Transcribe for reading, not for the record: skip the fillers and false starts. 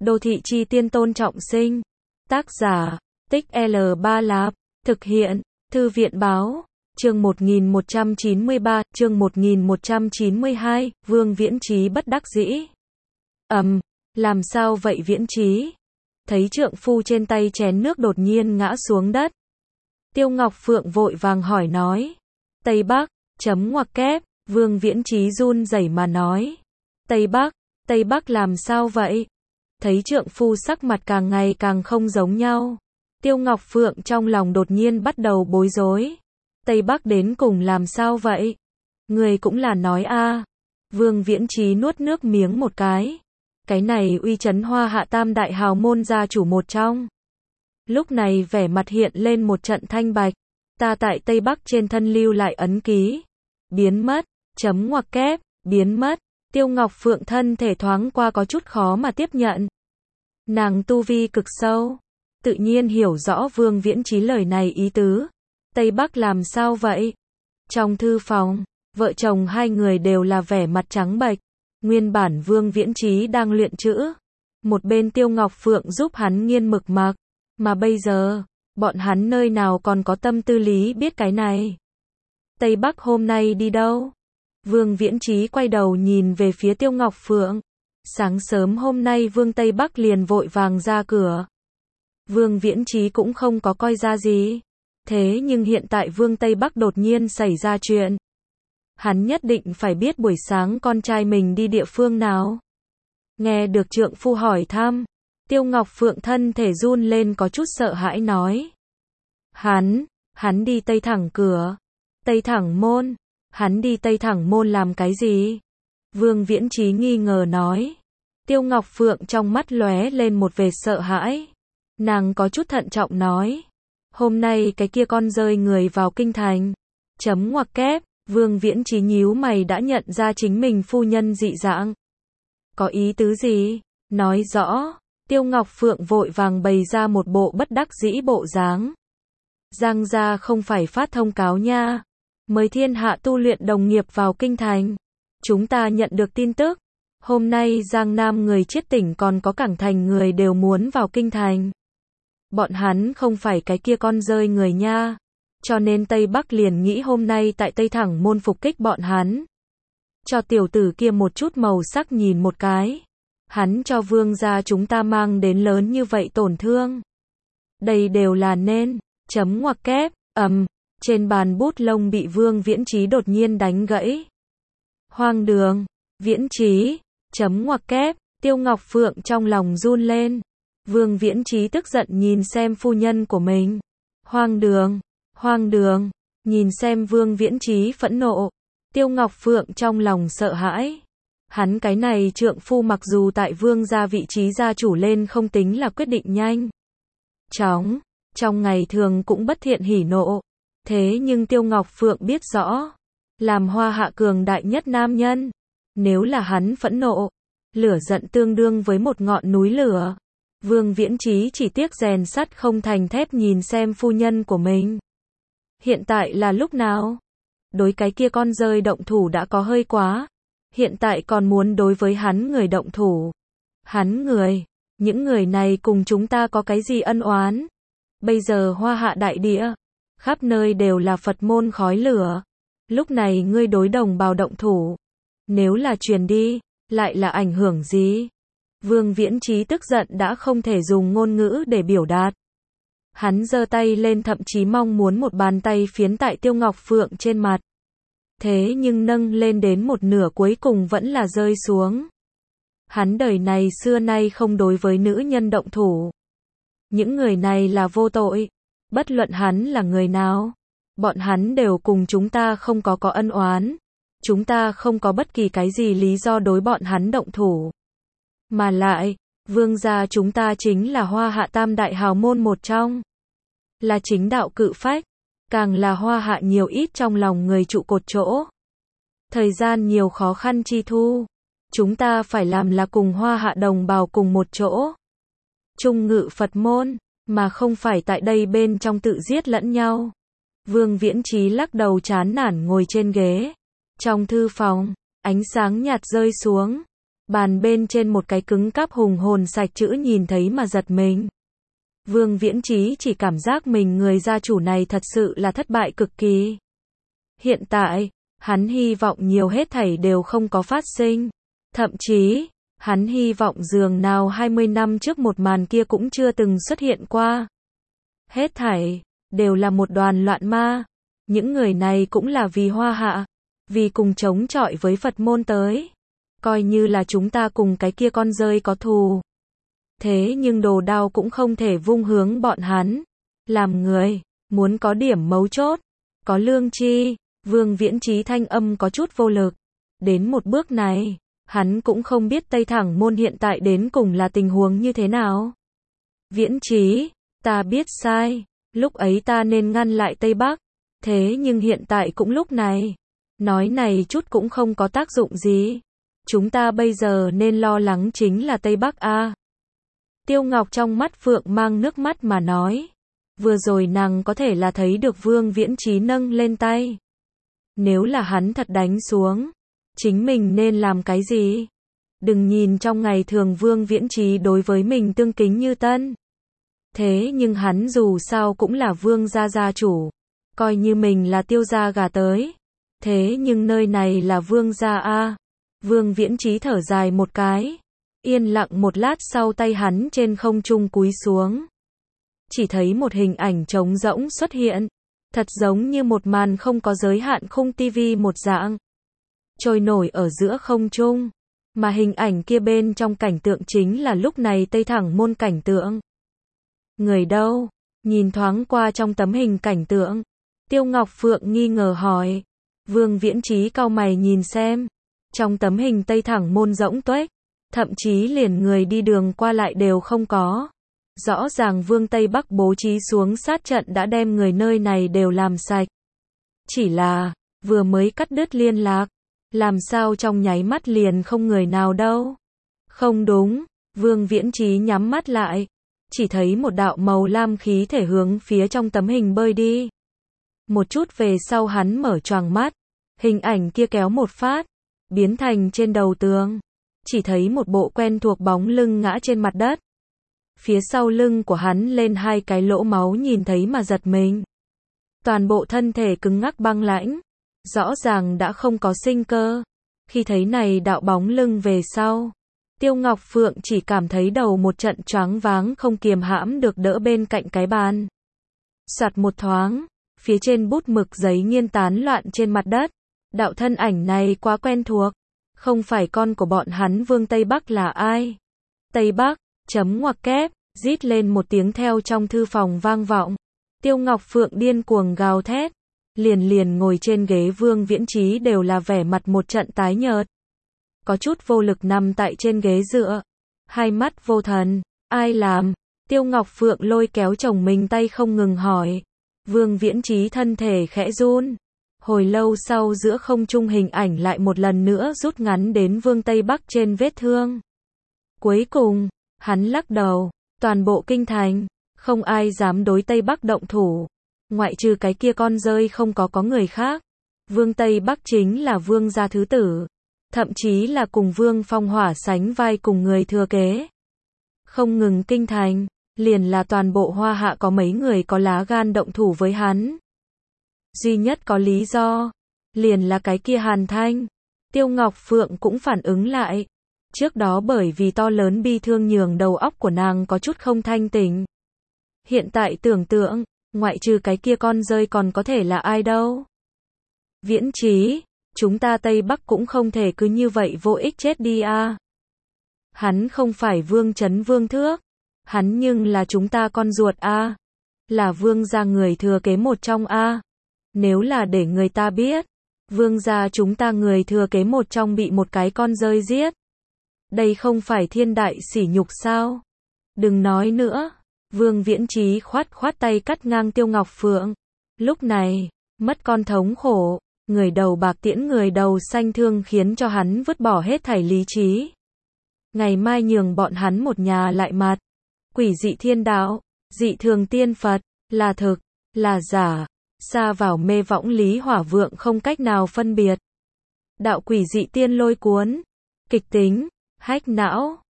Đô thị chi tiên Tôn Trọng Sinh. Tác giả, Tích L3 Lạp. Thực hiện, Thư viện Báo. Chương 1193, chương 1192, Vương Viễn Chí bất đắc dĩ. Làm sao vậy Viễn Chí? Thấy trượng phu trên tay chén nước đột nhiên ngã xuống đất. Tiêu Ngọc Phượng vội vàng hỏi nói. Tây Bắc, ngoặc kép, Vương Viễn Chí run rẩy mà nói. Tây Bắc làm sao vậy? Thấy trượng phu sắc mặt càng ngày càng không giống nhau. Tiêu Ngọc Phượng trong lòng đột nhiên bắt đầu bối rối. Tây Bắc đến cùng làm sao vậy? Người cũng là nói a. Vương Viễn Chí nuốt nước miếng một cái. Cái này uy chấn Hoa Hạ tam đại hào môn gia chủ một trong. Lúc này vẻ mặt hiện lên một trận thanh bạch. Ta tại Tây Bắc trên thân lưu lại ấn ký. Biến mất, ngoặc kép, biến mất. Tiêu Ngọc Phượng thân thể thoáng qua có chút khó mà tiếp nhận. Nàng tu vi cực sâu, tự nhiên hiểu rõ Vương Viễn Chí lời này ý tứ. Tây Bắc làm sao vậy? Trong thư phòng, vợ chồng hai người đều là vẻ mặt trắng bệch. Nguyên bản Vương Viễn Chí đang luyện chữ, một bên Tiêu Ngọc Phượng giúp hắn nghiên mực mặc, mà bây giờ, bọn hắn nơi nào còn có tâm tư lý biết cái này. Tây Bắc hôm nay đi đâu? Vương Viễn Chí quay đầu nhìn về phía Tiêu Ngọc Phượng. Sáng sớm hôm nay Vương Tây Bắc liền vội vàng ra cửa. Vương Viễn Chí cũng không có coi ra gì. Thế nhưng hiện tại Vương Tây Bắc đột nhiên xảy ra chuyện. Hắn nhất định phải biết buổi sáng con trai mình đi địa phương nào. Nghe được trượng phu hỏi thăm, Tiêu Ngọc Phượng thân thể run lên có chút sợ hãi nói. Hắn đi Tây Thẳng cửa. Tây Thẳng môn. Hắn đi Tây Thẳng môn làm cái gì? Vương Viễn Chí nghi ngờ nói. Tiêu Ngọc Phượng trong mắt lóe lên một vệt sợ hãi. Nàng có chút thận trọng nói. Hôm nay cái kia con rơi người vào kinh thành. Ngoặc kép, Vương Viễn Chí nhíu mày đã nhận ra chính mình phu nhân dị dạng. Có ý tứ gì? Nói rõ. Tiêu Ngọc Phượng vội vàng bày ra một bộ bất đắc dĩ bộ dáng. Giang gia không phải phát thông cáo nha. Mời thiên hạ tu luyện đồng nghiệp vào kinh thành. Chúng ta nhận được tin tức. Hôm nay Giang Nam người Chiết tỉnh còn có Cảng Thành người đều muốn vào kinh thành. Bọn hắn không phải cái kia con rơi người nha. Cho nên Tây Bắc liền nghĩ hôm nay tại Tây Thẳng môn phục kích bọn hắn. Cho tiểu tử kia một chút màu sắc nhìn một cái. Hắn cho vương gia chúng ta mang đến lớn như vậy tổn thương. Đây đều là nên. Ngoặc kép, trên bàn bút lông bị Vương Viễn Chí đột nhiên đánh gãy. Hoang đường, Viễn Chí, ngoặc kép, Tiêu Ngọc Phượng trong lòng run lên. Vương Viễn Chí tức giận nhìn xem phu nhân của mình. Hoang đường, nhìn xem Vương Viễn Chí phẫn nộ. Tiêu Ngọc Phượng trong lòng sợ hãi. Hắn cái này trượng phu mặc dù tại vương gia vị trí gia chủ lên không tính là quyết định nhanh chóng, trong ngày thường cũng bất thiện hỉ nộ. Thế nhưng Tiêu Ngọc Phượng biết rõ, làm Hoa Hạ cường đại nhất nam nhân, nếu là hắn phẫn nộ, lửa giận tương đương với một ngọn núi lửa. Vương Viễn Chí chỉ tiếc rèn sắt không thành thép nhìn xem phu nhân của mình. Hiện tại là lúc nào? Đối cái kia con rơi động thủ đã có hơi quá. Hiện tại còn muốn đối với hắn người động thủ. Những người này cùng chúng ta có cái gì ân oán? Bây giờ Hoa Hạ đại địa, khắp nơi đều là Phật môn khói lửa. Lúc này ngươi đối đồng bào động thủ. Nếu là truyền đi, lại là ảnh hưởng gì? Vương Viễn Chí tức giận đã không thể dùng ngôn ngữ để biểu đạt. Hắn giơ tay lên thậm chí mong muốn một bàn tay phiến tại Tiêu Ngọc Phượng trên mặt. Thế nhưng nâng lên đến một nửa cuối cùng vẫn là rơi xuống. Hắn đời này xưa nay không đối với nữ nhân động thủ. Những người này là vô tội. Bất luận hắn là người nào, bọn hắn đều cùng chúng ta không có ân oán. Chúng ta không có bất kỳ cái gì lý do đối bọn hắn động thủ. Mà lại, vương gia chúng ta chính là Hoa Hạ tam đại hào môn một trong. Là chính đạo cự phách, càng là Hoa Hạ nhiều ít trong lòng người trụ cột chỗ. Thời gian nhiều khó khăn chi thu, chúng ta phải làm là cùng Hoa Hạ đồng bào cùng một chỗ. Trung ngự Phật môn, mà không phải tại đây bên trong tự giết lẫn nhau. Vương Viễn Chí lắc đầu chán nản ngồi trên ghế. Trong thư phòng, ánh sáng nhạt rơi xuống. Bàn bên trên một cái cứng cáp hùng hồn sạch chữ nhìn thấy mà giật mình. Vương Viễn Chí chỉ cảm giác mình người gia chủ này thật sự là thất bại cực kỳ. Hiện tại, hắn hy vọng nhiều hết thảy đều không có phát sinh. Thậm chí, hắn hy vọng dường nào 20 năm trước một màn kia cũng chưa từng xuất hiện qua. Hết thảy, đều là một đoàn loạn ma. Những người này cũng là vì Hoa Hạ, vì cùng chống chọi với Phật môn tới. Coi như là chúng ta cùng cái kia con dơi có thù. Thế nhưng đồ đao cũng không thể vung hướng bọn hắn. Làm người, muốn có điểm mấu chốt, có lương tri. Vương Viễn Chí thanh âm có chút vô lực. Đến một bước này, hắn cũng không biết Tây Thẳng Môn hiện tại đến cùng là tình huống như thế nào. Viễn Chí, ta biết sai, lúc ấy ta nên ngăn lại Tây Bắc, thế nhưng hiện tại cũng lúc này, nói này chút cũng không có tác dụng gì. Chúng ta bây giờ nên lo lắng chính là Tây Bắc a. Tiêu Ngọc trong mắt phượng mang nước mắt mà nói. Vừa rồi nàng có thể là thấy được Vương Viễn Chí nâng lên tay. Nếu là hắn thật đánh xuống, chính mình nên làm cái gì? Đừng nhìn trong ngày thường Vương Viễn Chí đối với mình tương kính như tân. Thế nhưng hắn dù sao cũng là Vương gia gia chủ, coi như mình là Tiêu gia gà tới. Thế nhưng nơi này là Vương gia a. Vương Viễn Chí thở dài một cái, yên lặng một lát sau tay hắn trên không trung cúi xuống. Chỉ thấy một hình ảnh trống rỗng xuất hiện, thật giống như một màn không có giới hạn khung tivi một dạng. Trôi nổi ở giữa không trung, mà hình ảnh kia bên trong cảnh tượng chính là lúc này Tây Thẳng Môn cảnh tượng. Người đâu? Nhìn thoáng qua trong tấm hình cảnh tượng, Tiêu Ngọc Phượng nghi ngờ hỏi. Vương Viễn Chí cau mày nhìn xem, trong tấm hình Tây Thẳng Môn rỗng tuếch, thậm chí liền người đi đường qua lại đều không có. Rõ ràng Vương Tây Bắc bố trí xuống sát trận đã đem người nơi này đều làm sạch. Chỉ là, vừa mới cắt đứt liên lạc, làm sao trong nháy mắt liền không người nào đâu. Không đúng, Vương Viễn Chí nhắm mắt lại, chỉ thấy một đạo màu lam khí thể hướng phía trong tấm hình bơi đi. Một chút về sau hắn mở choàng mắt, hình ảnh kia kéo một phát, biến thành trên đầu tường. Chỉ thấy một bộ quen thuộc bóng lưng ngã trên mặt đất. Phía sau lưng của hắn lên hai cái lỗ máu nhìn thấy mà giật mình. Toàn bộ thân thể cứng ngắc băng lãnh, rõ ràng đã không có sinh cơ. Khi thấy này đạo bóng lưng về sau, Tiêu Ngọc Phượng chỉ cảm thấy đầu một trận choáng váng không kiềm hãm được đỡ bên cạnh cái bàn. Soạt một thoáng, phía trên bút mực giấy nghiêng tán loạn trên mặt đất. Đạo thân ảnh này quá quen thuộc, không phải con của bọn hắn Vương Tây Bắc là ai? Tây Bắc, chấm ngoặc kép, rít lên một tiếng theo trong thư phòng vang vọng. Tiêu Ngọc Phượng điên cuồng gào thét, liền ngồi trên ghế Vương Viễn Chí đều là vẻ mặt một trận tái nhợt. Có chút vô lực nằm tại trên ghế dựa, hai mắt vô thần, ai làm? Tiêu Ngọc Phượng lôi kéo chồng mình tay không ngừng hỏi. Vương Viễn Chí thân thể khẽ run. Hồi lâu sau giữa không trung hình ảnh lại một lần nữa rút ngắn đến Vương Tây Bắc trên vết thương. Cuối cùng, hắn lắc đầu, toàn bộ kinh thành, không ai dám đối Tây Bắc động thủ. Ngoại trừ cái kia con dơi không có người khác. Vương Tây Bắc chính là Vương gia thứ tử. Thậm chí là cùng Vương Phong Hỏa sánh vai cùng người thừa kế. Không ngừng kinh thành, liền là toàn bộ Hoa Hạ có mấy người có lá gan động thủ với hắn. Duy nhất có lý do, liền là cái kia Hàn Thanh. Tiêu Ngọc Phượng cũng phản ứng lại. Trước đó bởi vì to lớn bi thương nhường đầu óc của nàng có chút không thanh tỉnh. Hiện tại tưởng tượng, ngoại trừ cái kia con dơi còn có thể là ai đâu. Viễn Chí, chúng ta Tây Bắc cũng không thể cứ như vậy vô ích chết đi a. Hắn không phải Vương Chấn Vương Thước, hắn nhưng là chúng ta con ruột a, là Vương gia người thừa kế một trong a. Nếu là để người ta biết, Vương gia chúng ta người thừa kế một trong bị một cái con dơi giết, đây không phải thiên đại sỉ nhục sao? Đừng nói nữa. Vương Viễn Chí khoát tay cắt ngang Tiêu Ngọc Phượng. Lúc này, mất con thống khổ, người đầu bạc tiễn người đầu xanh thương khiến cho hắn vứt bỏ hết thảy lý trí. Ngày mai nhường bọn hắn một nhà lại mặt. Quỷ dị thiên đạo, dị thường tiên Phật, là thực, là giả, xa vào mê võng lý hỏa vượng không cách nào phân biệt. Đạo quỷ dị tiên lôi cuốn, kịch tính, Hack não.